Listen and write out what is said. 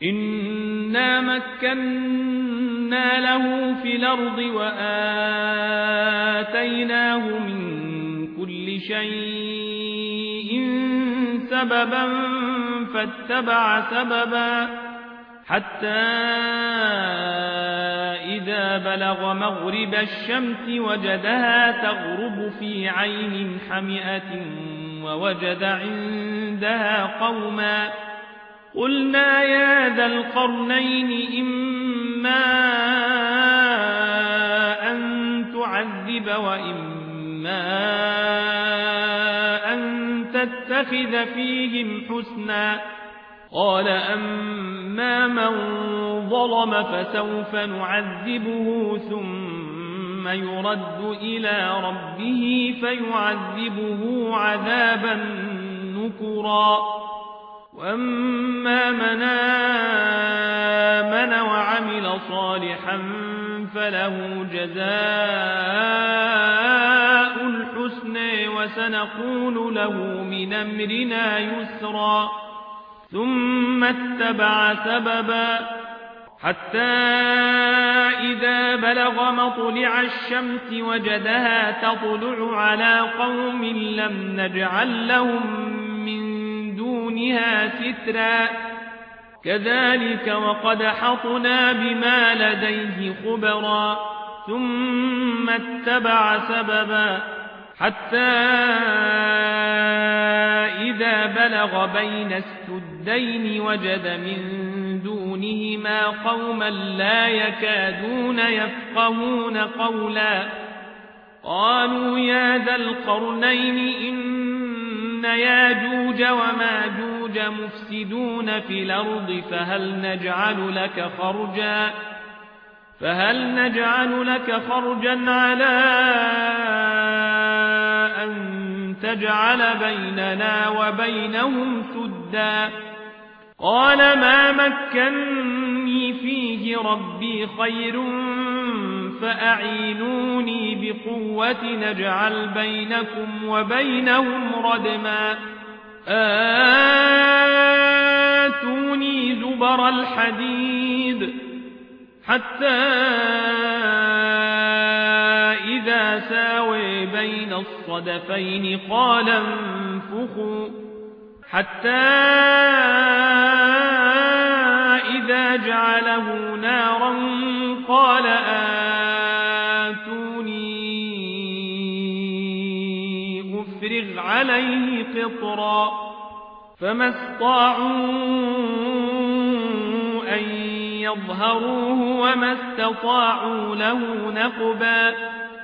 إنا مكنا له في الأرض وآتيناه من كل شيء سببا فاتبع سببا حتى إذا بلغ مغرب الشمس وجدها تغرب في عين حمئة ووجد عندها قوما قلنا يا ذا القرنين إما أن تعذب وإما أن تتخذ فيهم حسنا قال أما من ظلم فسوف نعذبه ثم يرد إلى ربه فيعذبه عذابا نكرا وأما من آمن وعمل صالحا فله جزاء الحسن وسنقول له من أمرنا يسرا ثم اتبع سببا حتى إذا بلغ مطلع الشمس وجدها تطلع على قوم لم نجعل لهم من دونها سترا كذلك وقد حطنا بما لديه خبرا ثم اتبع سببا حتى إذا بلغ بين السدين وجد من دونهما قوما لا يكادون يفقهون قولا قالوا يا ذا القرنين إن ياجوج وماجوج مفسدون في الأرض فهل نجعل لك خرجا على أن تجعل بيننا وبينهم سدا قال ما مكنني فيه ربي خير فأعينوني بقوة نجعل بينكم وبينهم ردما آتوني زبر الحديد حتى إذا ساوي بين الصدفين قال انفخوا حتى إذا جعله نارا قال آتوني أفرغ عليه قطرا فما استطاعوا أن يظهروه وما استطاعوا له نقبا